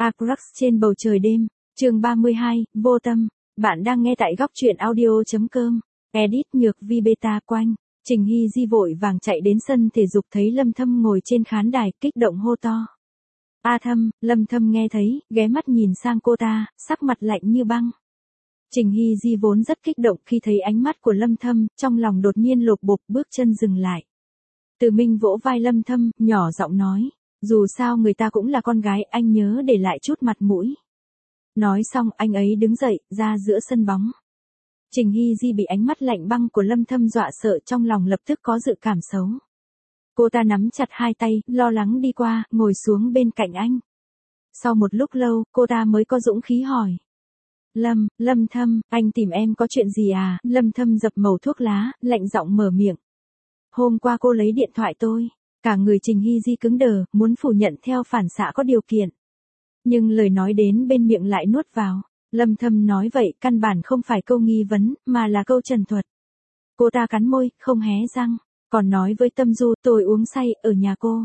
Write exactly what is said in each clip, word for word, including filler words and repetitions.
Across trên bầu trời đêm, chương ba mươi hai, vô tâm. Bạn đang nghe tại góc truyện audio chấm com. Edit Nhược Vi Beta Quanh. Trình Hy Di vội vàng chạy đến sân thể dục thấy Lâm Thâm ngồi trên khán đài, kích động hô to. A Thâm. Lâm Thâm nghe thấy, ghé mắt nhìn sang cô ta, sắc mặt lạnh như băng. Trình Hy Di vốn rất kích động khi thấy ánh mắt của Lâm Thâm, trong lòng đột nhiên lột bột, bước chân dừng lại. Từ Minh vỗ vai Lâm Thâm, nhỏ giọng nói. Dù sao người ta cũng là con gái, anh nhớ để lại chút mặt mũi. Nói xong anh ấy đứng dậy, ra giữa sân bóng. Trình Hy Di bị ánh mắt lạnh băng của Lâm Thâm dọa sợ, trong lòng lập tức có dự cảm xấu. Cô ta nắm chặt hai tay, lo lắng đi qua, ngồi xuống bên cạnh anh. Sau một lúc lâu, cô ta mới có dũng khí hỏi. Lâm, Lâm Thâm, anh tìm em có chuyện gì à? Lâm Thâm dập mẩu thuốc lá, lạnh giọng mở miệng. Hôm qua cô lấy điện thoại tôi. Cả người Trình Hy Di cứng đờ, muốn phủ nhận theo phản xạ có điều kiện. Nhưng lời nói đến bên miệng lại nuốt vào. Lâm Thâm nói vậy căn bản không phải câu nghi vấn, mà là câu trần thuật. Cô ta cắn môi, không hé răng, còn nói với Tâm Du tôi uống say ở nhà cô.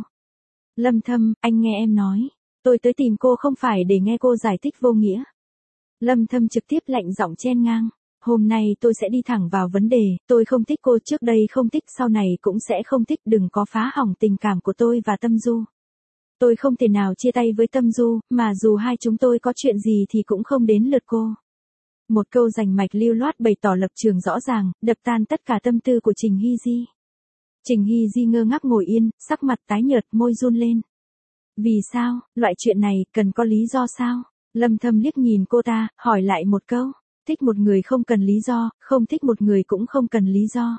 Lâm Thâm, anh nghe em nói. Tôi tới tìm cô không phải để nghe cô giải thích vô nghĩa. Lâm Thâm trực tiếp lạnh giọng chen ngang. Hôm nay tôi sẽ đi thẳng vào vấn đề, tôi không thích cô, trước đây không thích, sau này cũng sẽ không thích, đừng có phá hỏng tình cảm của tôi và Tâm Du. Tôi không thể nào chia tay với Tâm Du, mà dù hai chúng tôi có chuyện gì thì cũng không đến lượt cô. Một câu rành mạch lưu loát bày tỏ lập trường rõ ràng, đập tan tất cả tâm tư của Trình Hy Di. Trình Hy Di ngơ ngác ngồi yên, sắc mặt tái nhợt, môi run lên. Vì sao, loại chuyện này cần có lý do sao? Lâm Thâm liếc nhìn cô ta, hỏi lại một câu. Thích một người không cần lý do, không thích một người cũng không cần lý do.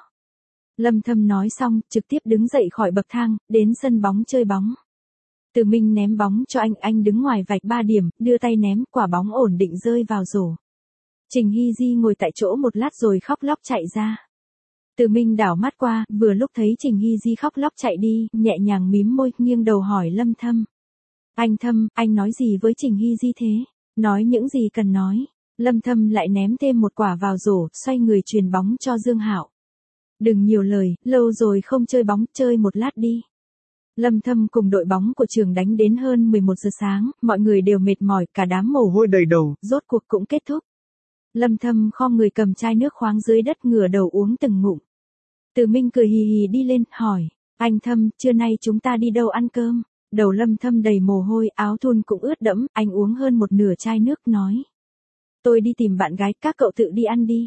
Lâm Thâm nói xong, trực tiếp đứng dậy khỏi bậc thang, đến sân bóng chơi bóng. Từ Minh ném bóng cho anh, anh đứng ngoài vạch ba điểm, đưa tay ném, quả bóng ổn định rơi vào rổ. Trình Hy Di ngồi tại chỗ một lát rồi khóc lóc chạy ra. Từ Minh đảo mắt qua, vừa lúc thấy Trình Hy Di khóc lóc chạy đi, nhẹ nhàng mím môi, nghiêng đầu hỏi Lâm Thâm. Anh Thâm, anh nói gì với Trình Hy Di thế? Nói những gì cần nói. Lâm Thâm lại ném thêm một quả vào rổ, xoay người truyền bóng cho Dương Hạo. Đừng nhiều lời, lâu rồi không chơi bóng, chơi một lát đi. Lâm Thâm cùng đội bóng của trường đánh đến hơn mười một giờ sáng, mọi người đều mệt mỏi, cả đám mồ hôi đầy đầu, rốt cuộc cũng kết thúc. Lâm Thâm khom người cầm chai nước khoáng dưới đất, ngửa đầu uống từng ngụm. Từ Minh cười hì hì đi lên, hỏi, anh Thâm, trưa nay chúng ta đi đâu ăn cơm? Đầu Lâm Thâm đầy mồ hôi, áo thun cũng ướt đẫm, anh uống hơn một nửa chai nước, nói. Tôi đi tìm bạn gái, các cậu tự đi ăn đi.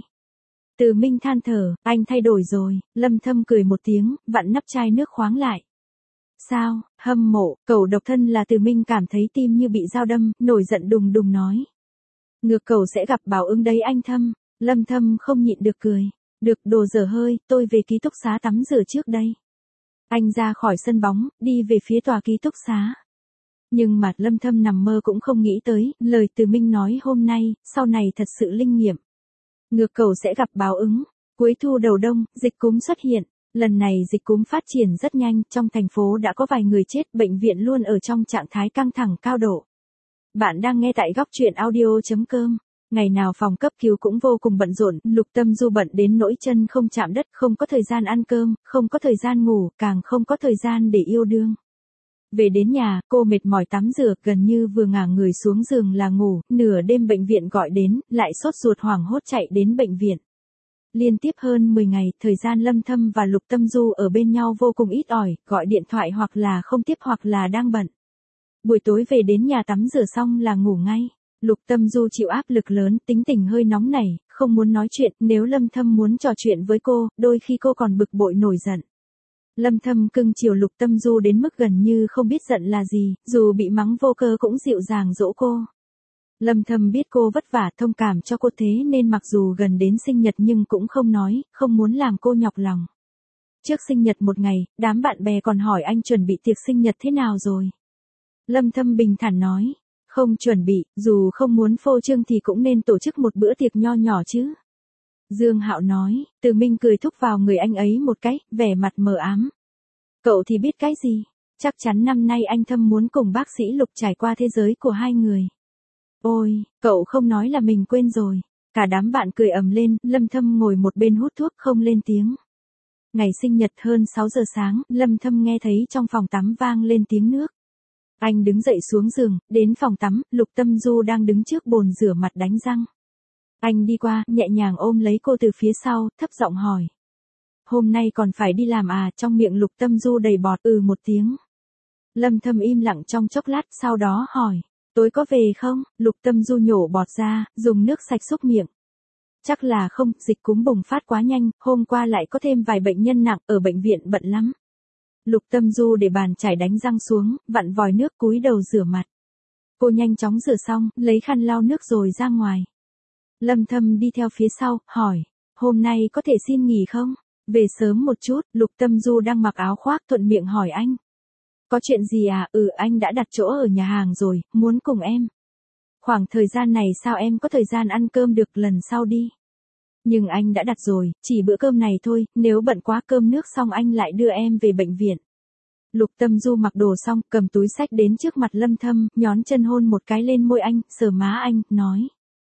Từ Minh than thở, anh thay đổi rồi. Lâm Thâm cười một tiếng, vặn nắp chai nước khoáng lại. Sao, hâm mộ, cậu độc thân là? Từ Minh cảm thấy tim như bị dao đâm, nổi giận đùng đùng nói. Ngược cậu sẽ gặp báo ứng đấy anh Thâm. Lâm Thâm không nhịn được cười. Được, đồ dở hơi, tôi về ký túc xá tắm rửa trước đây. Anh ra khỏi sân bóng, đi về phía tòa ký túc xá. Nhưng mà Lâm Thâm nằm mơ cũng không nghĩ tới, lời Từ Minh nói hôm nay, sau này thật sự linh nghiệm. Ngược cậu sẽ gặp báo ứng. Cuối thu đầu đông, dịch cúm xuất hiện. Lần này dịch cúm phát triển rất nhanh, trong thành phố đã có vài người chết, bệnh viện luôn ở trong trạng thái căng thẳng cao độ. Bạn đang nghe tại góc truyện audio chấm com. Ngày nào phòng cấp cứu cũng vô cùng bận rộn, Lục Tâm Du bận đến nỗi chân không chạm đất, không có thời gian ăn cơm, không có thời gian ngủ, càng không có thời gian để yêu đương. Về đến nhà, cô mệt mỏi tắm rửa, gần như vừa ngả người xuống giường là ngủ, nửa đêm bệnh viện gọi đến, lại sốt ruột hoảng hốt chạy đến bệnh viện. Liên tiếp hơn mười ngày, thời gian Lâm Thâm và Lục Tâm Du ở bên nhau vô cùng ít ỏi, gọi điện thoại hoặc là không tiếp hoặc là đang bận. Buổi tối về đến nhà tắm rửa xong là ngủ ngay. Lục Tâm Du chịu áp lực lớn, tính tình hơi nóng nảy, không muốn nói chuyện, nếu Lâm Thâm muốn trò chuyện với cô, đôi khi cô còn bực bội nổi giận. Lâm Thâm cưng chiều Lục Tâm Du đến mức gần như không biết giận là gì, dù bị mắng vô cớ cũng dịu dàng dỗ cô. Lâm Thâm biết cô vất vả, thông cảm cho cô, thế nên mặc dù gần đến sinh nhật nhưng cũng không nói, không muốn làm cô nhọc lòng. Trước sinh nhật một ngày, đám bạn bè còn hỏi anh chuẩn bị tiệc sinh nhật thế nào rồi. Lâm Thâm bình thản nói, không chuẩn bị, dù không muốn phô trương thì cũng nên tổ chức một bữa tiệc nho nhỏ chứ. Dương Hạo nói. Từ Minh cười thúc vào người anh ấy một cái, vẻ mặt mờ ám. Cậu thì biết cái gì? Chắc chắn năm nay anh Thâm muốn cùng bác sĩ Lục trải qua thế giới của hai người. Ôi, cậu không nói là mình quên rồi. Cả đám bạn cười ầm lên, Lâm Thâm ngồi một bên hút thuốc không lên tiếng. Ngày sinh nhật hơn sáu giờ sáng, Lâm Thâm nghe thấy trong phòng tắm vang lên tiếng nước. Anh đứng dậy xuống giường, đến phòng tắm, Lục Tâm Du đang đứng trước bồn rửa mặt đánh răng. Anh đi qua, nhẹ nhàng ôm lấy cô từ phía sau, thấp giọng hỏi. Hôm nay còn phải đi làm à? Trong miệng Lục Tâm Du đầy bọt, ừ một tiếng. Lâm Thâm im lặng trong chốc lát, sau đó hỏi. Tối có về không? Lục Tâm Du nhổ bọt ra, dùng nước sạch xúc miệng. Chắc là không, dịch cúm bùng phát quá nhanh, hôm qua lại có thêm vài bệnh nhân nặng, ở bệnh viện bận lắm. Lục Tâm Du để bàn chải đánh răng xuống, vặn vòi nước cúi đầu rửa mặt. Cô nhanh chóng rửa xong, lấy khăn lau nước rồi ra ngoài. Lâm Thâm đi theo phía sau, hỏi, hôm nay có thể xin nghỉ không? Về sớm một chút, Lục Tâm Du đang mặc áo khoác thuận miệng hỏi anh. Có chuyện gì à? Ừ, anh đã đặt chỗ ở nhà hàng rồi, muốn cùng em. Khoảng thời gian này sao em có thời gian ăn cơm được, lần sau đi. Nhưng anh đã đặt rồi, chỉ bữa cơm này thôi, nếu bận quá cơm nước xong anh lại đưa em về bệnh viện. Lục Tâm Du mặc đồ xong, cầm túi xách đến trước mặt Lâm Thâm, nhón chân hôn một cái lên môi anh, sờ má anh, nói.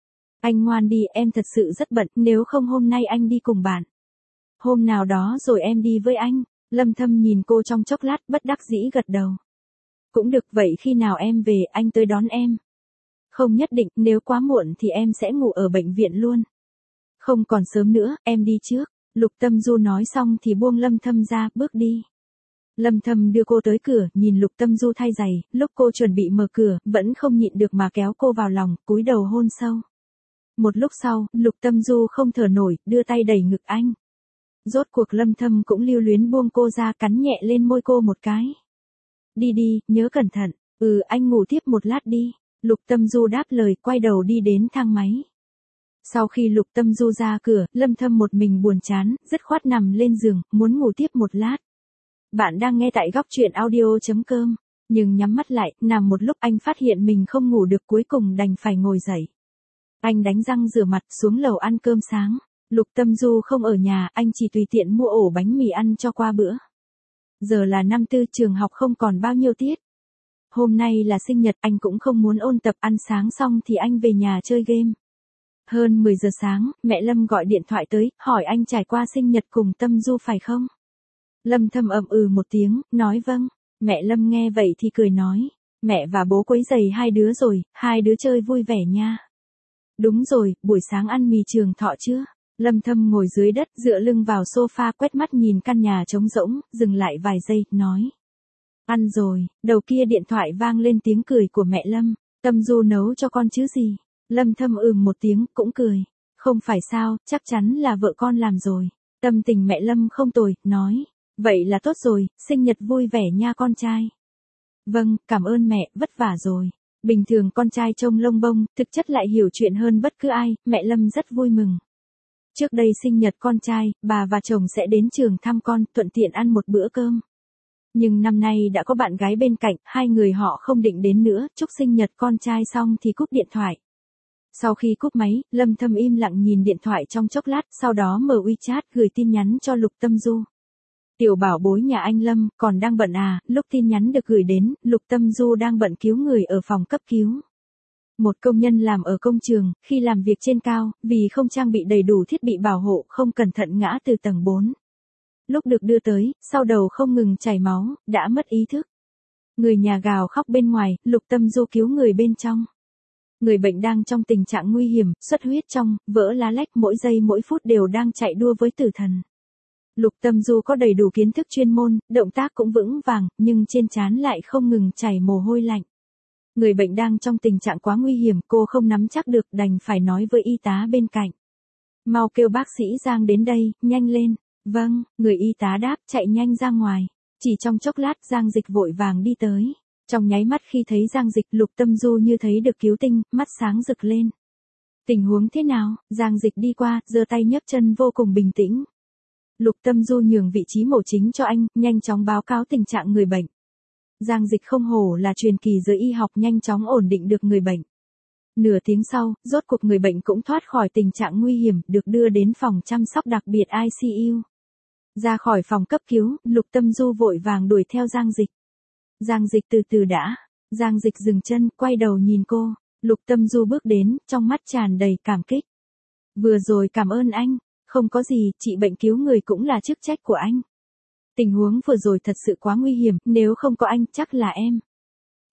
Anh ngoan đi, em thật sự rất bận, nếu không hôm nay anh đi cùng bạn. Hôm nào đó rồi em đi với anh. Lâm Thâm nhìn cô trong chốc lát, bất đắc dĩ gật đầu. Cũng được, vậy khi nào em về, anh tới đón em. Không nhất định, nếu quá muộn thì em sẽ ngủ ở bệnh viện luôn. Không còn sớm nữa, em đi trước. Lục Tâm Du nói xong thì buông Lâm Thâm ra, bước đi. Lâm Thâm đưa cô tới cửa, nhìn Lục Tâm Du thay giày, lúc cô chuẩn bị mở cửa, vẫn không nhịn được mà kéo cô vào lòng, cúi đầu hôn sâu. Một lúc sau, Lục Tâm Du không thở nổi, đưa tay đẩy ngực anh. Rốt cuộc Lâm Thâm cũng lưu luyến buông cô ra, cắn nhẹ lên môi cô một cái. Đi đi, nhớ cẩn thận. Ừ, anh ngủ tiếp một lát đi. Lục Tâm Du đáp lời, quay đầu đi đến thang máy. Sau khi Lục Tâm Du ra cửa, Lâm Thâm một mình buồn chán, dứt khoát nằm lên giường, muốn ngủ tiếp một lát. Bạn đang nghe tại góc truyện audio chấm com, nhưng nhắm mắt lại, nằm một lúc anh phát hiện mình không ngủ được, cuối cùng đành phải ngồi dậy. Anh đánh răng rửa mặt, xuống lầu ăn cơm sáng. Lục Tâm Du không ở nhà, anh chỉ tùy tiện mua ổ bánh mì ăn cho qua bữa. Giờ là năm tư, trường học không còn bao nhiêu tiết. Hôm nay là sinh nhật, anh cũng không muốn ôn tập, ăn sáng xong thì anh về nhà chơi game. Hơn mười giờ sáng, mẹ Lâm gọi điện thoại tới, hỏi anh trải qua sinh nhật cùng Tâm Du phải không? Lâm Thâm ậm ừ một tiếng, nói vâng. Mẹ Lâm nghe vậy thì cười nói, mẹ và bố quấy rầy hai đứa rồi, hai đứa chơi vui vẻ nha. Đúng rồi, buổi sáng ăn mì trường thọ chưa? Lâm Thâm ngồi dưới đất, dựa lưng vào sofa, quét mắt nhìn căn nhà trống rỗng, dừng lại vài giây, nói. Ăn rồi. Đầu kia điện thoại vang lên tiếng cười của mẹ Lâm. Tâm Du nấu cho con chứ gì? Lâm Thâm ừm một tiếng, cũng cười. Không phải sao, chắc chắn là vợ con làm rồi. Tâm tình mẹ Lâm không tồi, nói. Vậy là tốt rồi, sinh nhật vui vẻ nha con trai. Vâng, cảm ơn mẹ, vất vả rồi. Bình thường con trai trông lông bông, thực chất lại hiểu chuyện hơn bất cứ ai, mẹ Lâm rất vui mừng. Trước đây sinh nhật con trai, bà và chồng sẽ đến trường thăm con, thuận tiện ăn một bữa cơm. Nhưng năm nay đã có bạn gái bên cạnh, hai người họ không định đến nữa, chúc sinh nhật con trai xong thì cúp điện thoại. Sau khi cúp máy, Lâm Thâm im lặng nhìn điện thoại trong chốc lát, sau đó mở WeChat gửi tin nhắn cho Lục Tâm Du. Tiểu bảo bối nhà anh Lâm, còn đang bận à? Lúc tin nhắn được gửi đến, Lục Tâm Du đang bận cứu người ở phòng cấp cứu. Một công nhân làm ở công trường, khi làm việc trên cao, vì không trang bị đầy đủ thiết bị bảo hộ, không cẩn thận ngã từ tầng bốn. Lúc được đưa tới, sau đầu không ngừng chảy máu, đã mất ý thức. Người nhà gào khóc bên ngoài, Lục Tâm Du cứu người bên trong. Người bệnh đang trong tình trạng nguy hiểm, xuất huyết trong, vỡ lá lách, mỗi giây mỗi phút đều đang chạy đua với tử thần. Lục Tâm Du có đầy đủ kiến thức chuyên môn, động tác cũng vững vàng, nhưng trên trán lại không ngừng chảy mồ hôi lạnh. Người bệnh đang trong tình trạng quá nguy hiểm, cô không nắm chắc được, đành phải nói với y tá bên cạnh. Mau kêu bác sĩ Giang đến đây, nhanh lên. Vâng, người y tá đáp, chạy nhanh ra ngoài. Chỉ trong chốc lát, Giang Dịch vội vàng đi tới. Trong nháy mắt khi thấy Giang Dịch, Lục Tâm Du như thấy được cứu tinh, mắt sáng rực lên. Tình huống thế nào? Giang Dịch đi qua, giơ tay nhấc chân vô cùng bình tĩnh. Lục Tâm Du nhường vị trí mổ chính cho anh, nhanh chóng báo cáo tình trạng người bệnh. Giang Dịch không hổ là truyền kỳ giới y học, nhanh chóng ổn định được người bệnh. Nửa tiếng sau, rốt cuộc người bệnh cũng thoát khỏi tình trạng nguy hiểm, được đưa đến phòng chăm sóc đặc biệt I C U. Ra khỏi phòng cấp cứu, Lục Tâm Du vội vàng đuổi theo Giang Dịch. Giang Dịch từ từ đã. Giang Dịch dừng chân, quay đầu nhìn cô. Lục Tâm Du bước đến, trong mắt tràn đầy cảm kích. Vừa rồi cảm ơn anh. Không có gì, trị bệnh cứu người cũng là chức trách của anh. Tình huống vừa rồi thật sự quá nguy hiểm, nếu không có anh, chắc là em.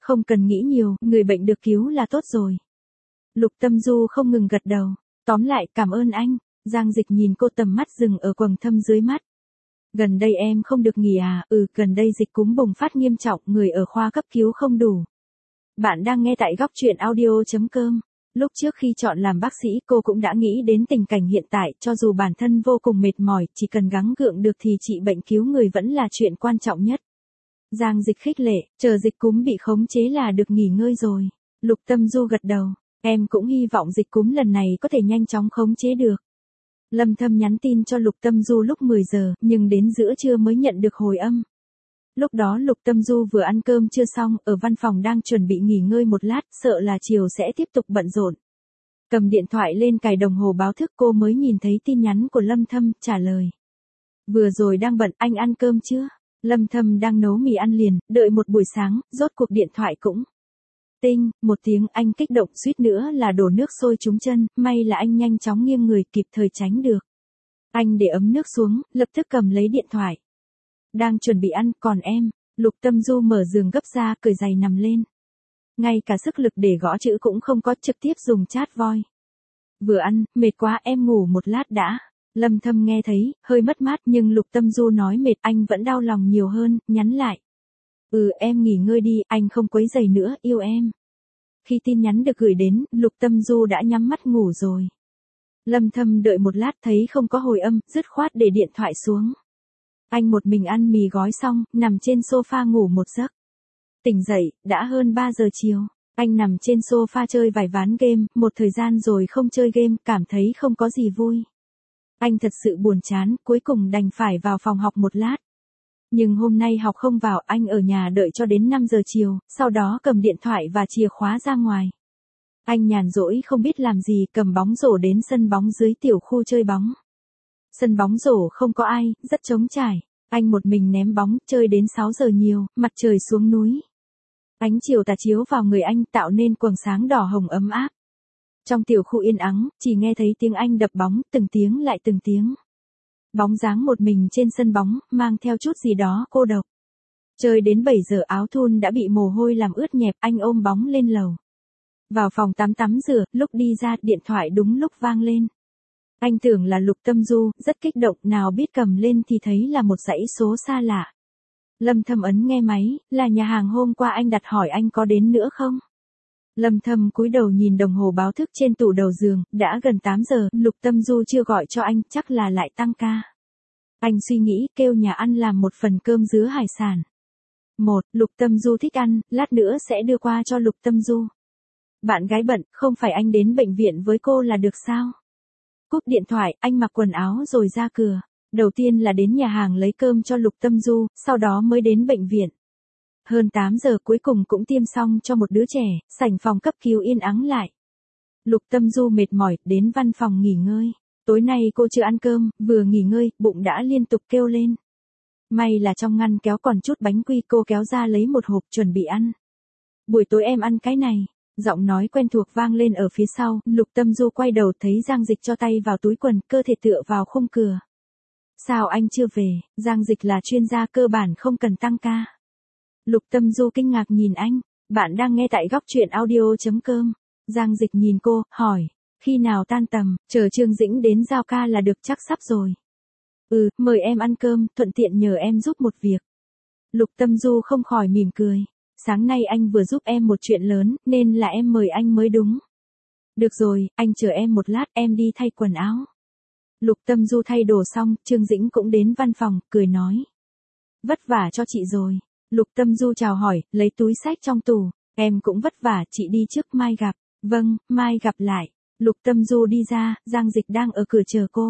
Không cần nghĩ nhiều, người bệnh được cứu là tốt rồi. Lục Tâm Du không ngừng gật đầu. Tóm lại, cảm ơn anh. Giang Dịch nhìn cô, tầm mắt dừng ở quầng thâm dưới mắt. Gần đây em không được nghỉ à? Ừ, gần đây dịch cúm bùng phát nghiêm trọng, người ở khoa cấp cứu không đủ. Bạn đang nghe tại góc truyện audio.com. Lúc trước khi chọn làm bác sĩ, cô cũng đã nghĩ đến tình cảnh hiện tại, cho dù bản thân vô cùng mệt mỏi, chỉ cần gắng gượng được thì trị bệnh cứu người vẫn là chuyện quan trọng nhất. Giang Dịch khích lệ, chờ dịch cúm bị khống chế là được nghỉ ngơi rồi. Lục Tâm Du gật đầu, em cũng hy vọng dịch cúm lần này có thể nhanh chóng khống chế được. Lâm Thâm nhắn tin cho Lục Tâm Du lúc mười giờ, nhưng đến giữa trưa mới nhận được hồi âm. Lúc đó Lục Tâm Du vừa ăn cơm chưa xong, ở văn phòng đang chuẩn bị nghỉ ngơi một lát, sợ là chiều sẽ tiếp tục bận rộn. Cầm điện thoại lên cài đồng hồ báo thức, cô mới nhìn thấy tin nhắn của Lâm Thâm, trả lời. Vừa rồi đang bận, anh ăn cơm chưa? Lâm Thâm đang nấu mì ăn liền, đợi một buổi sáng, rốt cuộc điện thoại cũng tinh, một tiếng, anh kích động suýt nữa là đổ nước sôi trúng chân, may là anh nhanh chóng nghiêng người kịp thời tránh được. Anh để ấm nước xuống, lập tức cầm lấy điện thoại. Đang chuẩn bị ăn, còn em, Lục Tâm Du mở giường gấp ra, cởi giày nằm lên. Ngay cả sức lực để gõ chữ cũng không có, trực tiếp dùng chat voice. Vừa ăn, mệt quá, em ngủ một lát đã. Lâm Thâm nghe thấy, hơi mất mát, nhưng Lục Tâm Du nói mệt, anh vẫn đau lòng nhiều hơn, nhắn lại. Ừ, em nghỉ ngơi đi, anh không quấy rầy nữa, yêu em. Khi tin nhắn được gửi đến, Lục Tâm Du đã nhắm mắt ngủ rồi. Lâm Thâm đợi một lát thấy không có hồi âm, dứt khoát để điện thoại xuống. Anh một mình ăn mì gói xong, nằm trên sofa ngủ một giấc. Tỉnh dậy, đã hơn ba giờ chiều. Anh nằm trên sofa chơi vài ván game, một thời gian rồi không chơi game, cảm thấy không có gì vui. Anh thật sự buồn chán, cuối cùng đành phải vào phòng học một lát. Nhưng hôm nay học không vào, anh ở nhà đợi cho đến năm giờ chiều, sau đó cầm điện thoại và chìa khóa ra ngoài. Anh nhàn rỗi không biết làm gì, cầm bóng rổ đến sân bóng dưới tiểu khu chơi bóng. Sân bóng rổ không có ai, rất trống trải. Anh một mình ném bóng, chơi đến sáu giờ nhiều, mặt trời xuống núi. Ánh chiều tà chiếu vào người anh, tạo nên quầng sáng đỏ hồng ấm áp. Trong tiểu khu yên ắng, chỉ nghe thấy tiếng anh đập bóng, từng tiếng lại từng tiếng. Bóng dáng một mình trên sân bóng, mang theo chút gì đó cô độc. Chơi đến bảy giờ áo thun đã bị mồ hôi làm ướt nhẹp, anh ôm bóng lên lầu. Vào phòng tắm tắm rửa, lúc đi ra, điện thoại đúng lúc vang lên. Anh tưởng là Lục Tâm Du, rất kích động, nào biết cầm lên thì thấy là một dãy số xa lạ. Lâm Thâm ấn nghe máy, là nhà hàng hôm qua anh đặt, hỏi anh có đến nữa không? Lâm Thâm cúi đầu nhìn đồng hồ báo thức trên tủ đầu giường, đã gần tám giờ, Lục Tâm Du chưa gọi cho anh, chắc là lại tăng ca. Anh suy nghĩ, kêu nhà ăn làm một phần cơm dứa hải sản. Một, Lục Tâm Du thích ăn, lát nữa sẽ đưa qua cho Lục Tâm Du. Bạn gái bận, không phải anh đến bệnh viện với cô là được sao? Cúp điện thoại, anh mặc quần áo rồi ra cửa. Đầu tiên là đến nhà hàng lấy cơm cho Lục Tâm Du, sau đó mới đến bệnh viện. Hơn tám giờ cuối cùng cũng tiêm xong cho một đứa trẻ, sảnh phòng cấp cứu yên ắng lại. Lục Tâm Du mệt mỏi, đến văn phòng nghỉ ngơi. Tối nay cô chưa ăn cơm, vừa nghỉ ngơi, bụng đã liên tục kêu lên. May là trong ngăn kéo còn chút bánh quy, cô kéo ra lấy một hộp chuẩn bị ăn. Buổi tối em ăn cái này. Giọng nói quen thuộc vang lên ở phía sau, Lục Tâm Du quay đầu thấy Giang Dịch cho tay vào túi quần, cơ thể tựa vào khung cửa. Sao anh chưa về? Giang Dịch là chuyên gia cơ bản không cần tăng ca. Lục Tâm Du kinh ngạc nhìn anh, bạn đang nghe tại góc truyện audio.com. Giang Dịch nhìn cô, hỏi, khi nào tan tầm, chờ Trương Dĩnh đến giao ca là được, chắc sắp rồi. Ừ, mời em ăn cơm, thuận tiện nhờ em giúp một việc. Lục Tâm Du không khỏi mỉm cười. Sáng nay anh vừa giúp em một chuyện lớn, nên là em mời anh mới đúng. Được rồi, anh chờ em một lát, em đi thay quần áo. Lục Tâm Du thay đồ xong, Trương Dĩnh cũng đến văn phòng, cười nói. Vất vả cho chị rồi. Lục Tâm Du chào hỏi, lấy túi xách trong tủ. Em cũng vất vả, chị đi trước, mai gặp. Vâng, mai gặp lại. Lục Tâm Du đi ra, Giang Dịch đang ở cửa chờ cô.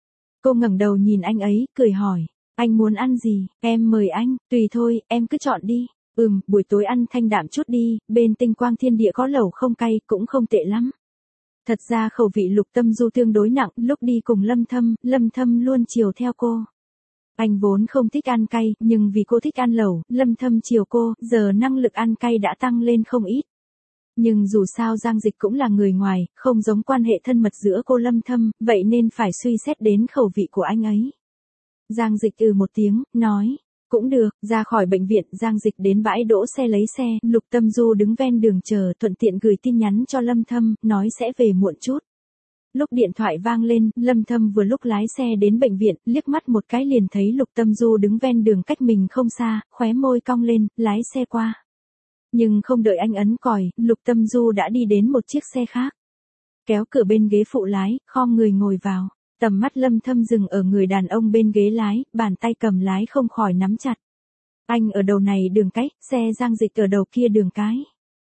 Cô ngẩng đầu nhìn anh ấy, cười hỏi. Anh muốn ăn gì? Em mời anh, tùy thôi, em cứ chọn đi. Ừm, buổi tối ăn thanh đạm chút đi, bên Tinh Quang Thiên Địa có lẩu không cay, cũng không tệ lắm. Thật ra khẩu vị Lục Tâm Du tương đối nặng, lúc đi cùng Lâm Thâm, Lâm Thâm luôn chiều theo cô. Anh vốn không thích ăn cay, nhưng vì cô thích ăn lẩu, Lâm Thâm chiều cô, giờ năng lực ăn cay đã tăng lên không ít. Nhưng dù sao Giang Dịch cũng là người ngoài, không giống quan hệ thân mật giữa cô Lâm Thâm, vậy nên phải suy xét đến khẩu vị của anh ấy. Giang Dịch ừ một tiếng, nói, Cũng được, ra khỏi bệnh viện, Giang Dịch đến bãi đỗ xe lấy xe, Lục Tâm Du đứng ven đường chờ, thuận tiện gửi tin nhắn cho Lâm Thâm, nói sẽ về muộn chút. Lúc điện thoại vang lên, Lâm Thâm vừa lúc lái xe đến bệnh viện, liếc mắt một cái liền thấy Lục Tâm Du đứng ven đường cách mình không xa, khóe môi cong lên, lái xe qua. Nhưng không đợi anh ấn còi, Lục Tâm Du đã đi đến một chiếc xe khác. Kéo cửa bên ghế phụ lái, khom người ngồi vào. Tầm mắt Lâm Thâm dừng ở người đàn ông bên ghế lái, bàn tay cầm lái không khỏi nắm chặt. Anh ở đầu này đường cái, xe Giang Dịch ở đầu kia đường cái.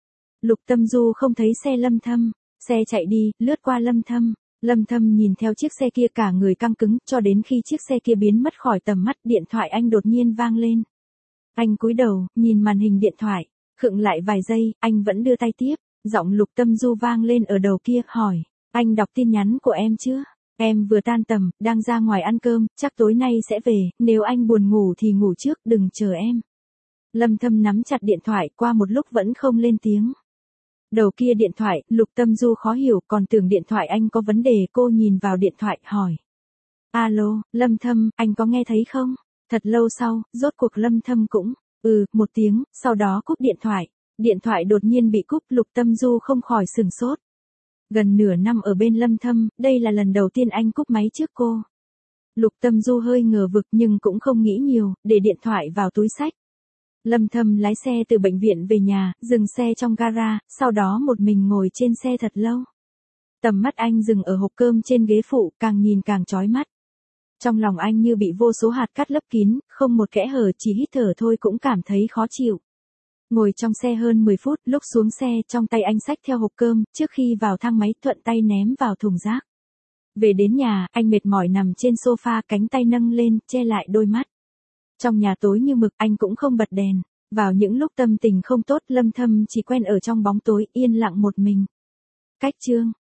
Lục Tâm Du không thấy xe Lâm Thâm, xe chạy đi, lướt qua Lâm Thâm. Lâm Thâm nhìn theo chiếc xe kia cả người căng cứng, cho đến khi chiếc xe kia biến mất khỏi tầm mắt, điện thoại anh đột nhiên vang lên. Anh cúi đầu, nhìn màn hình điện thoại, khựng lại vài giây, anh vẫn đưa tay tiếp, giọng Lục Tâm Du vang lên ở đầu kia, hỏi, anh đọc tin nhắn của em chưa? Em vừa tan tầm, đang ra ngoài ăn cơm, chắc tối nay sẽ về, nếu anh buồn ngủ thì ngủ trước, đừng chờ em. Lâm Thâm nắm chặt điện thoại, qua một lúc vẫn không lên tiếng. Đầu kia điện thoại, Lục Tâm Du khó hiểu, còn tưởng điện thoại anh có vấn đề, cô nhìn vào điện thoại, hỏi. Alo, Lâm Thâm, anh có nghe thấy không? Thật lâu sau, rốt cuộc Lâm Thâm cũng, ừ, một tiếng, sau đó cúp điện thoại. Điện thoại đột nhiên bị cúp, Lục Tâm Du không khỏi sừng sốt. Gần nửa năm ở bên Lâm Thâm, đây là lần đầu tiên anh cúp máy trước cô. Lục Tâm Du hơi ngờ vực nhưng cũng không nghĩ nhiều, để điện thoại vào túi xách. Lâm Thâm lái xe từ bệnh viện về nhà, dừng xe trong gara, sau đó một mình ngồi trên xe thật lâu. Tầm mắt anh dừng ở hộp cơm trên ghế phụ, càng nhìn càng chói mắt. Trong lòng anh như bị vô số hạt cát lấp kín, không một kẽ hở, chỉ hít thở thôi cũng cảm thấy khó chịu. Ngồi trong xe hơn mười phút, lúc xuống xe, trong tay anh xách theo hộp cơm, trước khi vào thang máy thuận tay ném vào thùng rác. Về đến nhà, anh mệt mỏi nằm trên sofa, cánh tay nâng lên, che lại đôi mắt. Trong nhà tối như mực, anh cũng không bật đèn. Vào những lúc tâm tình không tốt, Lâm Thâm chỉ quen ở trong bóng tối, yên lặng một mình. Cách chương